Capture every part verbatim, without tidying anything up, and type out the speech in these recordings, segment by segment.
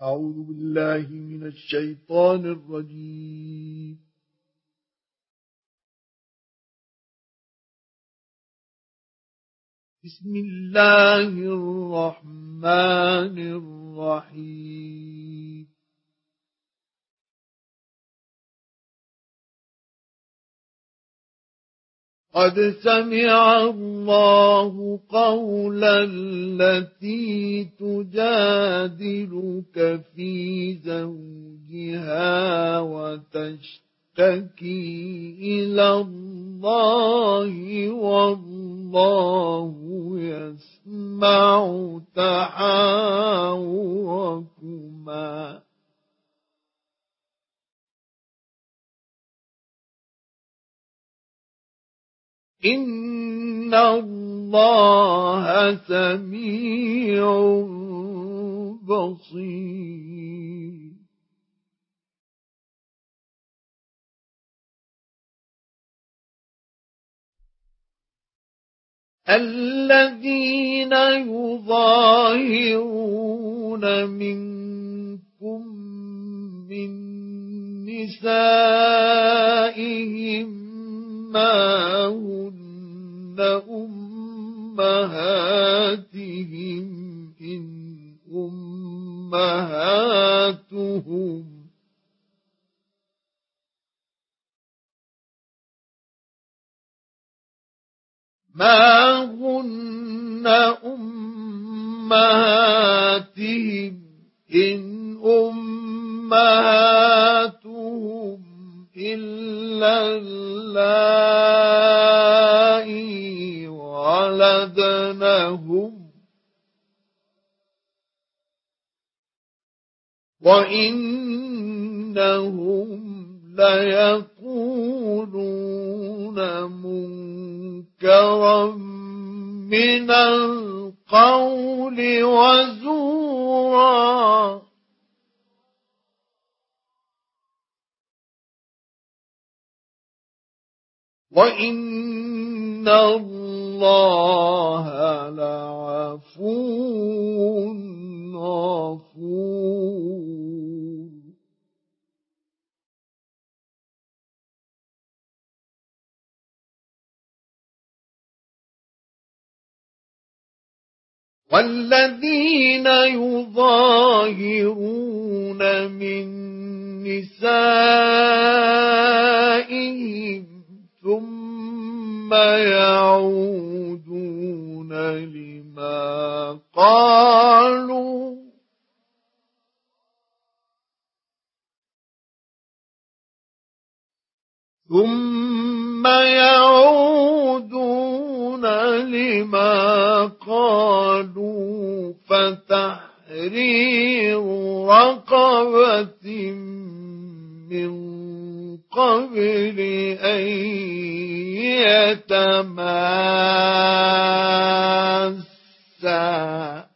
أعوذ بالله من الشيطان الرجيم. بسم الله الرحمن الرحيم. قد سمع الله قول التي تجادلك في زوجها وتشتكي إلى الله والله يسمع تحاوركما إن الله سميع بصير. الذين يظاهرون منكم من نسائهم ما هن أمهاتهم إن أمهاتهم ما هن أمهاتهم إن أمهاتهم إلا اللائي ولدنهم وإنهم ليقولون منكرا من القول وزورا وإن الله لعفو غفور. والذين يظاهرون من نسائهم ثم يعودون لما قالوا ثم يعودون لما قالوا فتحرير رقبة من قبل أن يتماسا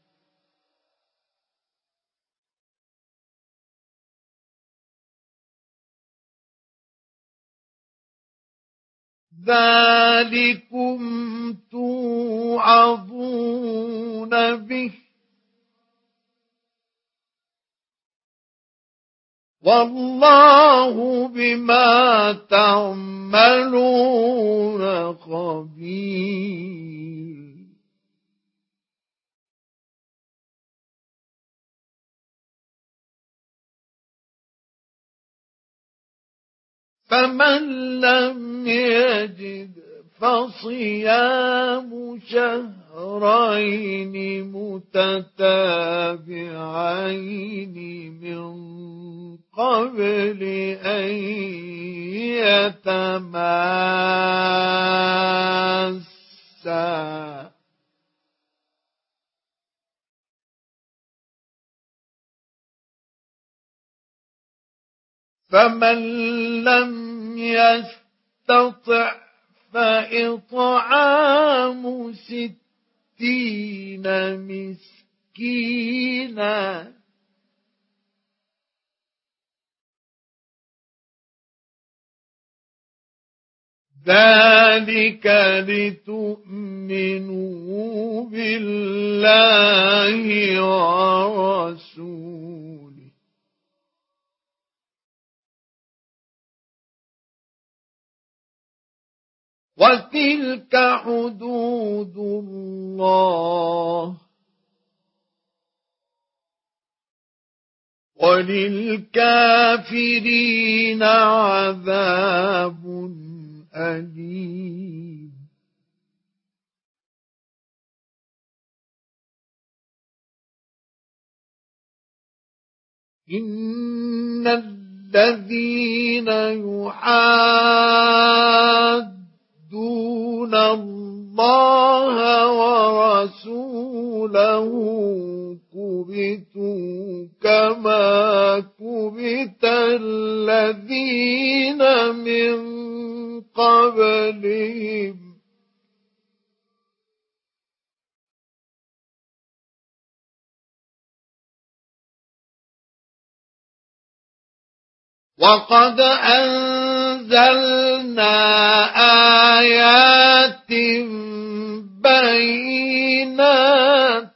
ذلكم توعظون به والله بما تعملون خبير. فمن لم يجد فصيام شهرين متتابعين من قبل أن يتماسا فمن لم يستطع فإطعام ستين مسكينا ذلك لتؤمنوا بالله ورسوله وتلك حدود الله وللكافرين عذاب أليم. إن الذين يحادون الله ورسوله كبتوا كما كبت الذين من قبلهم وقد أنزلنا آيات بينات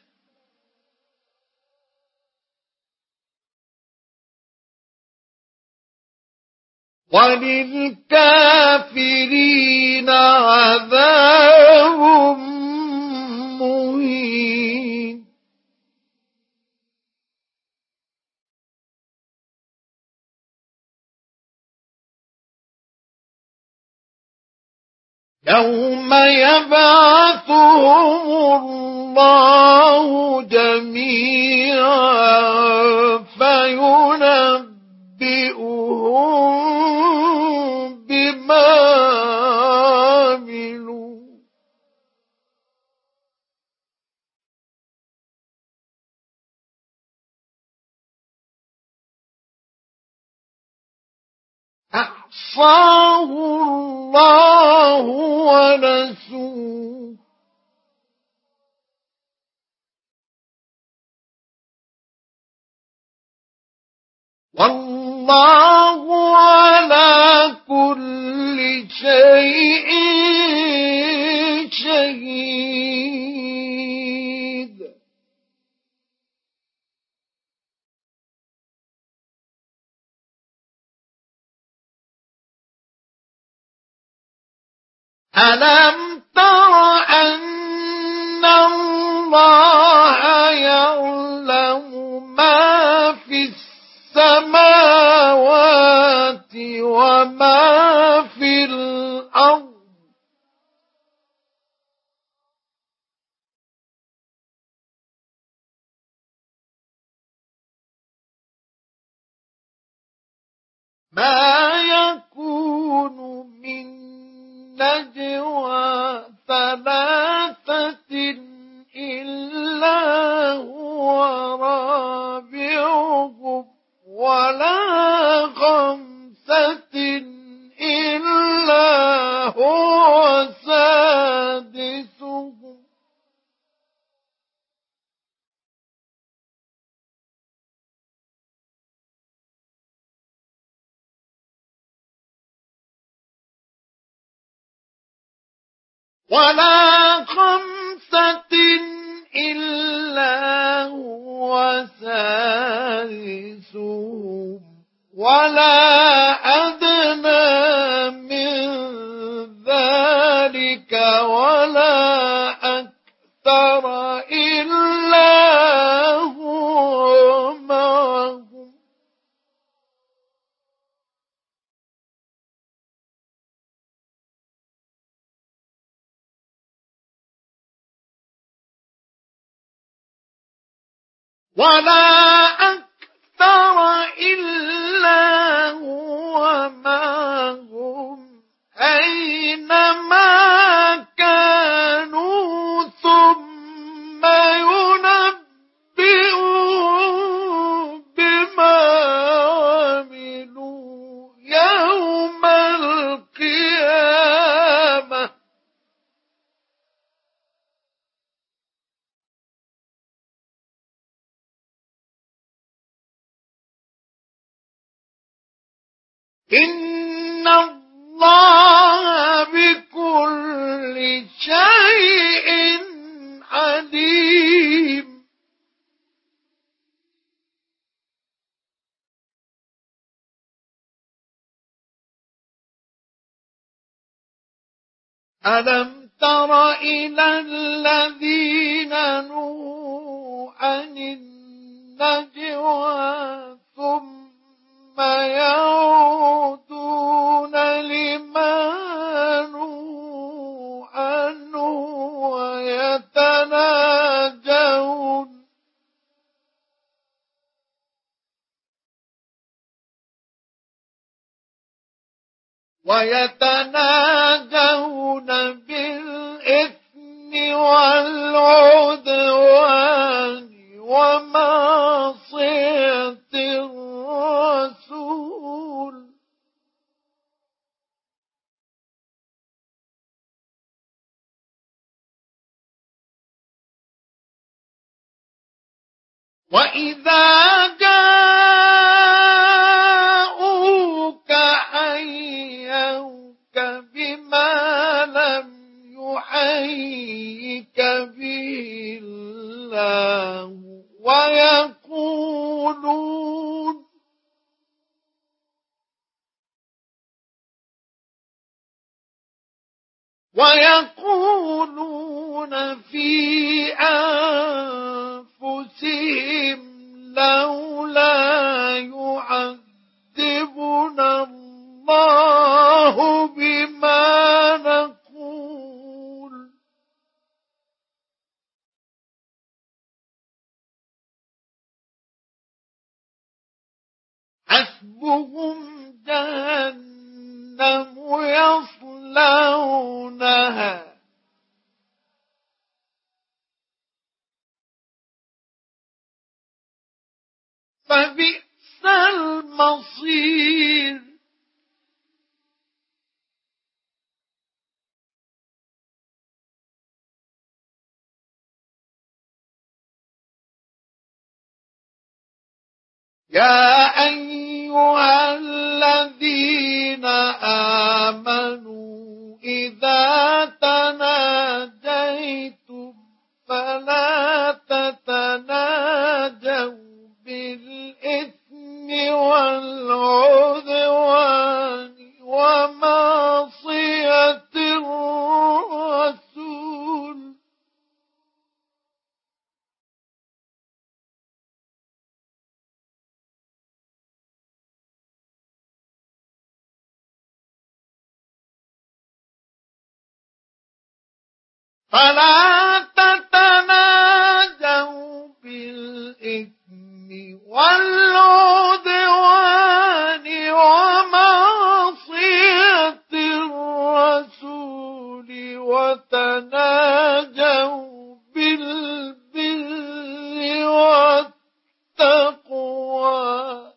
وللكافرين عذاب مهين. يوم يبعثهم الله جميعا فينبئهم بما عملوا أحصاه الله ونسوه والله على كل شيء شهيد. ألم تر أن الله يعلم ما في السماوات وما في الأرض ما يكون من نجوى ثلاثة إلا هو رابعهم ولا خمسة إلا هو سادسهم ولا خمسة إلا هو سادسهم ولا أدنى من ذلك ولا أكثر إلا هو معهم ولا أكثر إلا هو معهم أينما كانوا ثم ينبئهم بما عملوا يوم القيامة إن الله بكل شيء عليم. ألم تر إلى الذين نهوا عن النجوى ثم يعودون لما نهوا عنه ويتناجون ويتناجون بالإثم والعدوان ومعصية الرسول وإذا جاءوك حيوك بما لم يحيك به الله ويقولون ويقولون في أنفسهم لولا يعذبنا الله بما نقول حسبهم جهنم يصلونها فبئس المصير يا أيها الذين آمنوا إذا تناجيتم فلا تتناجوا بالإثم والعدوان ومعصية الرسول فلا تتناجوا بالإثم والعدوان ومعصية الرسول وتناجوا بالبر والتقوى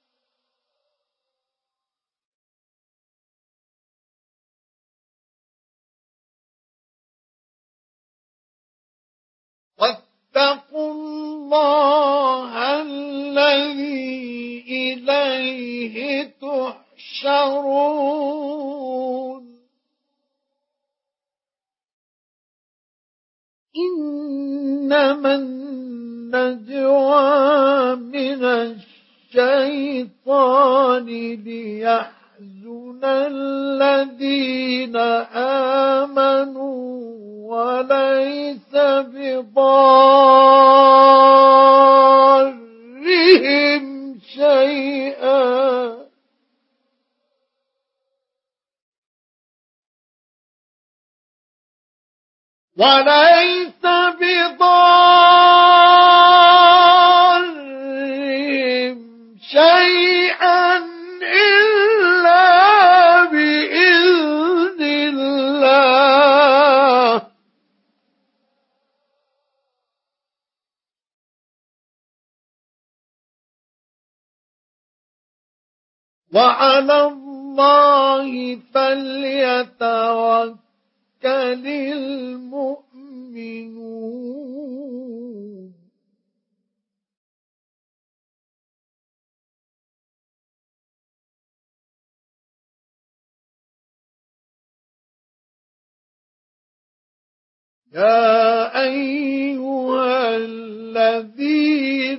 واتقوا الله الذي إليه تحشرون إنما النجوى من الشيطان ليحزن الذين آمنوا وليس بضارهم شيئا وليس بضارهم شيئا إلا بإذن الله وعلى الله فليتوكل المؤمنون يا أيها الذين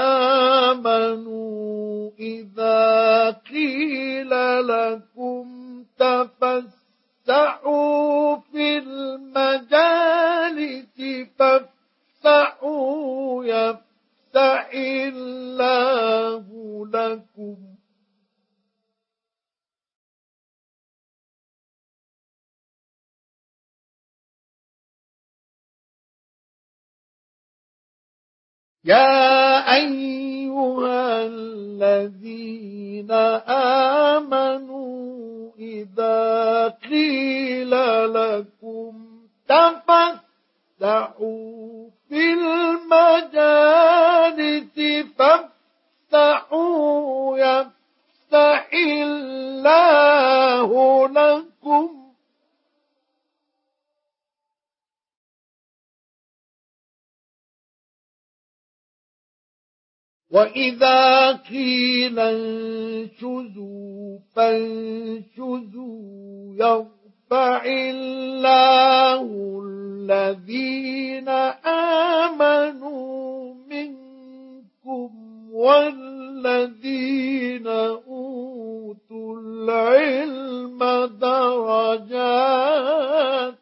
آمنوا إذا قيل لكم تفسحوا في يا أيها الذين آمنوا إذا قيل لكم تفسحوا في المجالس فافسحوا يفسح الله لكم وإذا قيل انشزوا فانشزوا يرفع الله الذين آمنوا منكم والذين أوتوا العلم درجات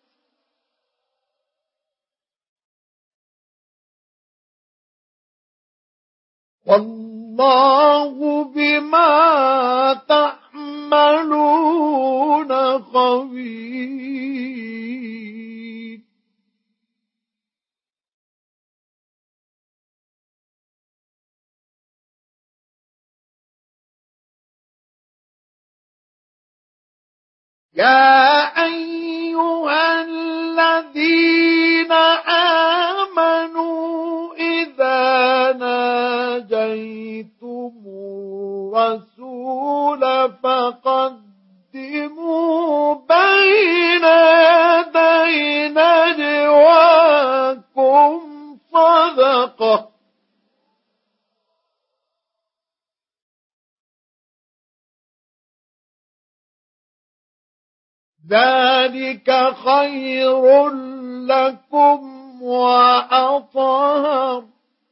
والله بما تعملون خبير. يا أيها الذين آمنوا إذا ناجيتم الرسول فقدموا بين يدي نجواكم صدقة ذلك خير لكم وأطهر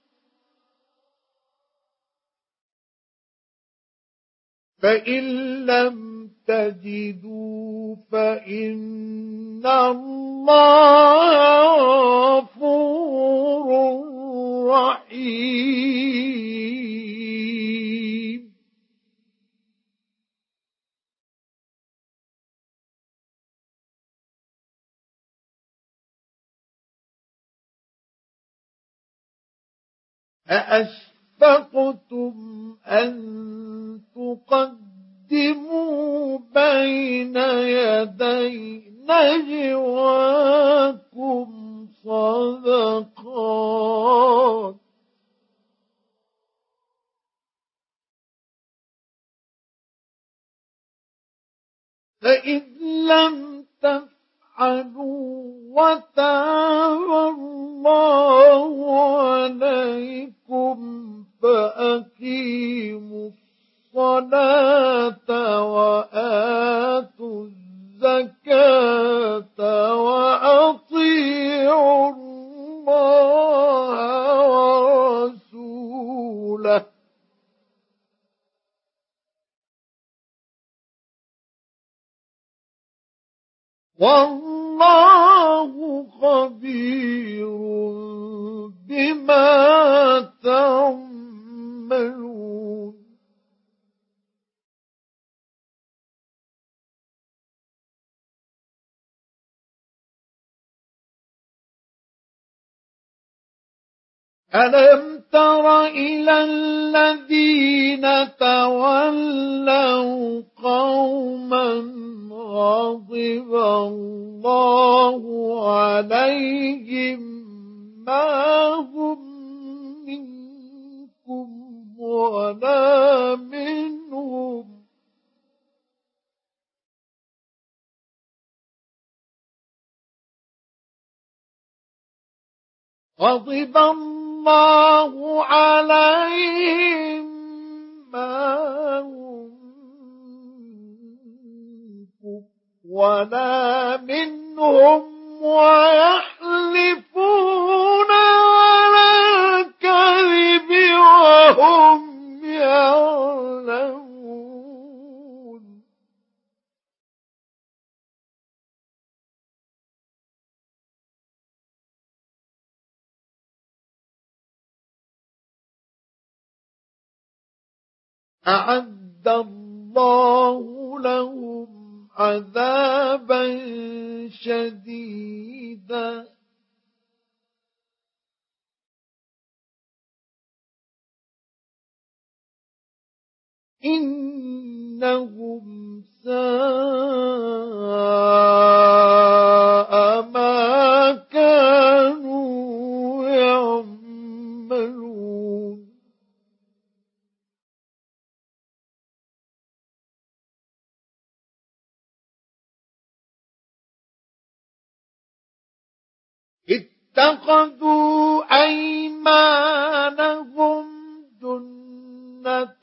فإن لم تجدوا فإن الله غفور رحيم. أأشفقتم أن تقدموا بين يدي نجواكم صدقات فإذ لم تفعلوا وتاب الله عليكم فأقيموا الصلاة وآتوا الزكاة وأطيعوا الله ورسوله والله خبير بما تعملون. ألم تر إلى الذين تولوا قوما غضب الله عليهم ما هم منكم ولا منهم غضب الله عليهم ما هم منكم ولا منهم ويحلفون على الكذب وهم يعلمون. أعد الله لهم عذابا شديدا إنهم ساء ما كانوا يعملون اتخذوا أيمانهم جنة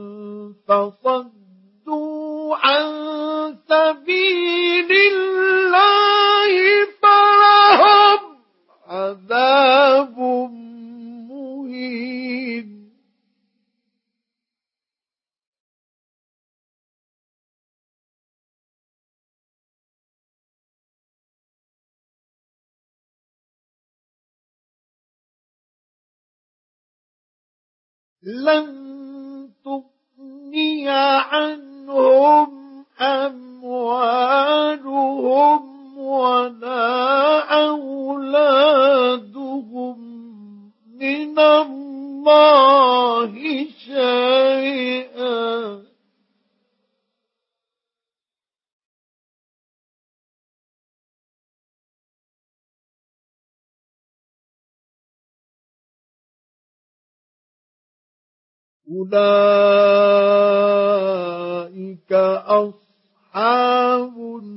فصدوا عن سبيل الله فلهم عذاب مهين لن تغني عنهم أموالهم ولا أولادهم من الله شيئا أولئك أصحاب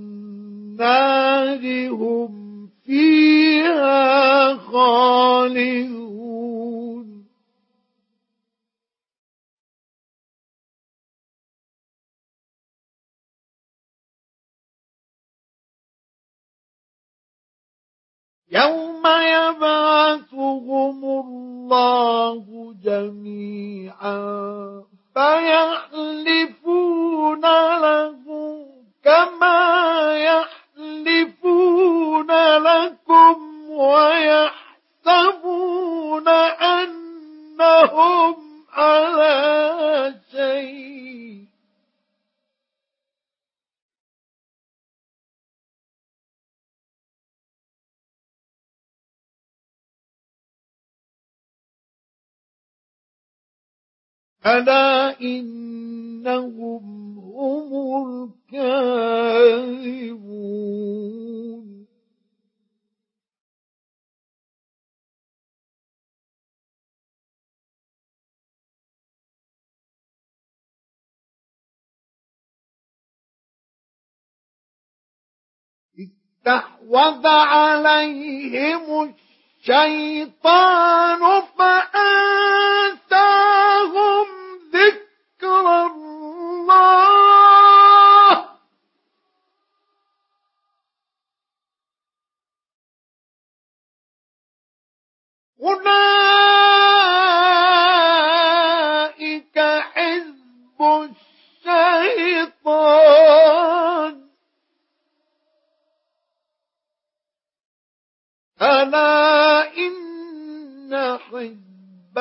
النار هم فيها خالدون يوم يبعثهم الله جميعا فيحلفون له كما يحلفون لكم ويحسبون أنهم على شيء ألا إنهم هم الكاذبون استحوذ عليهم الشيطان فأنساهم ذكر الله أولئك حزب الشيطان ألا إن حزب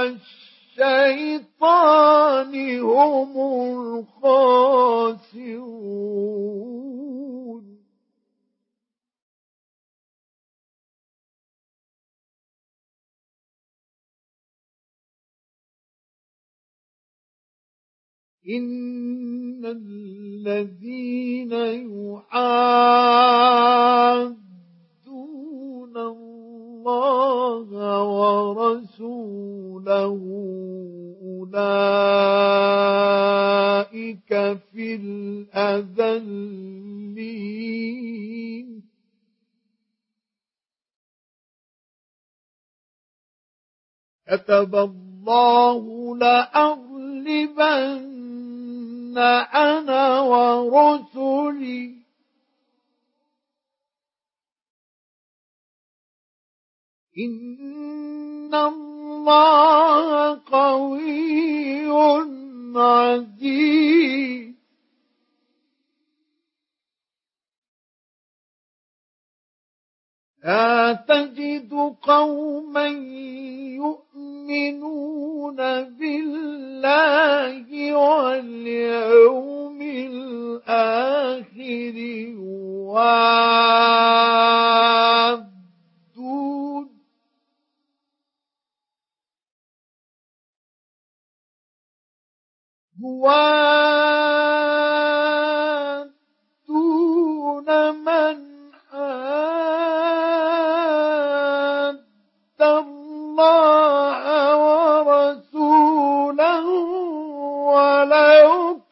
الشيطان هم الخاسرون إن الذين يحادون الله ورسوله أولئك في الأذلين كتب الله لأغلبن أنا ورسلي إن الله قوي عزيز لا تجد قوما يؤمنون بالله واليوم الآخر يوادون يوادون من حاد الله ورسوله ولو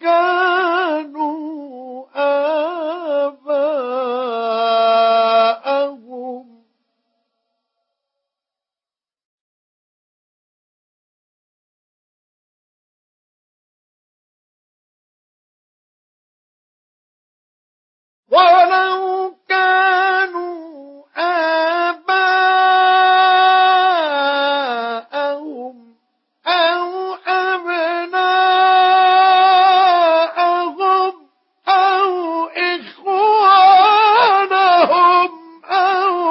كانوا آباءهم ولو كانوا آباءهم أو أبناءهم أو إخوانهم أو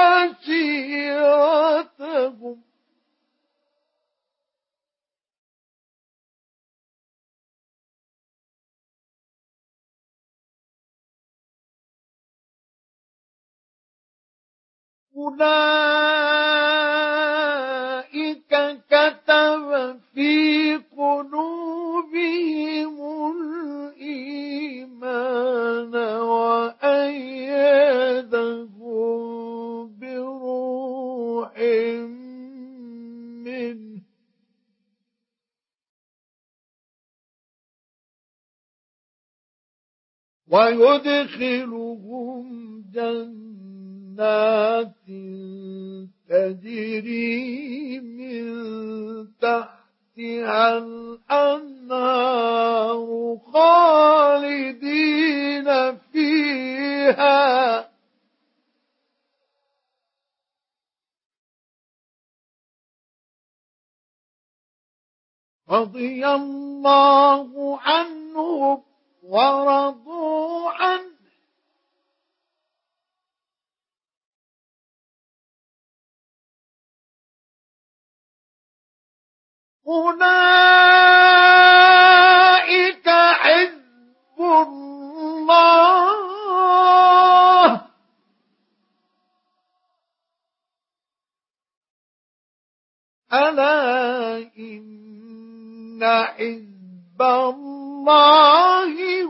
عشيرتهم أولئك كتب في قلوبهم الإيمان وأيدهم بروح منه ويدخلهم جنات تجري من تحتها الأنهار خالدين فيها رضي الله عنهم ورضوا عنه أولئك حزب الله ألا إن حزب الله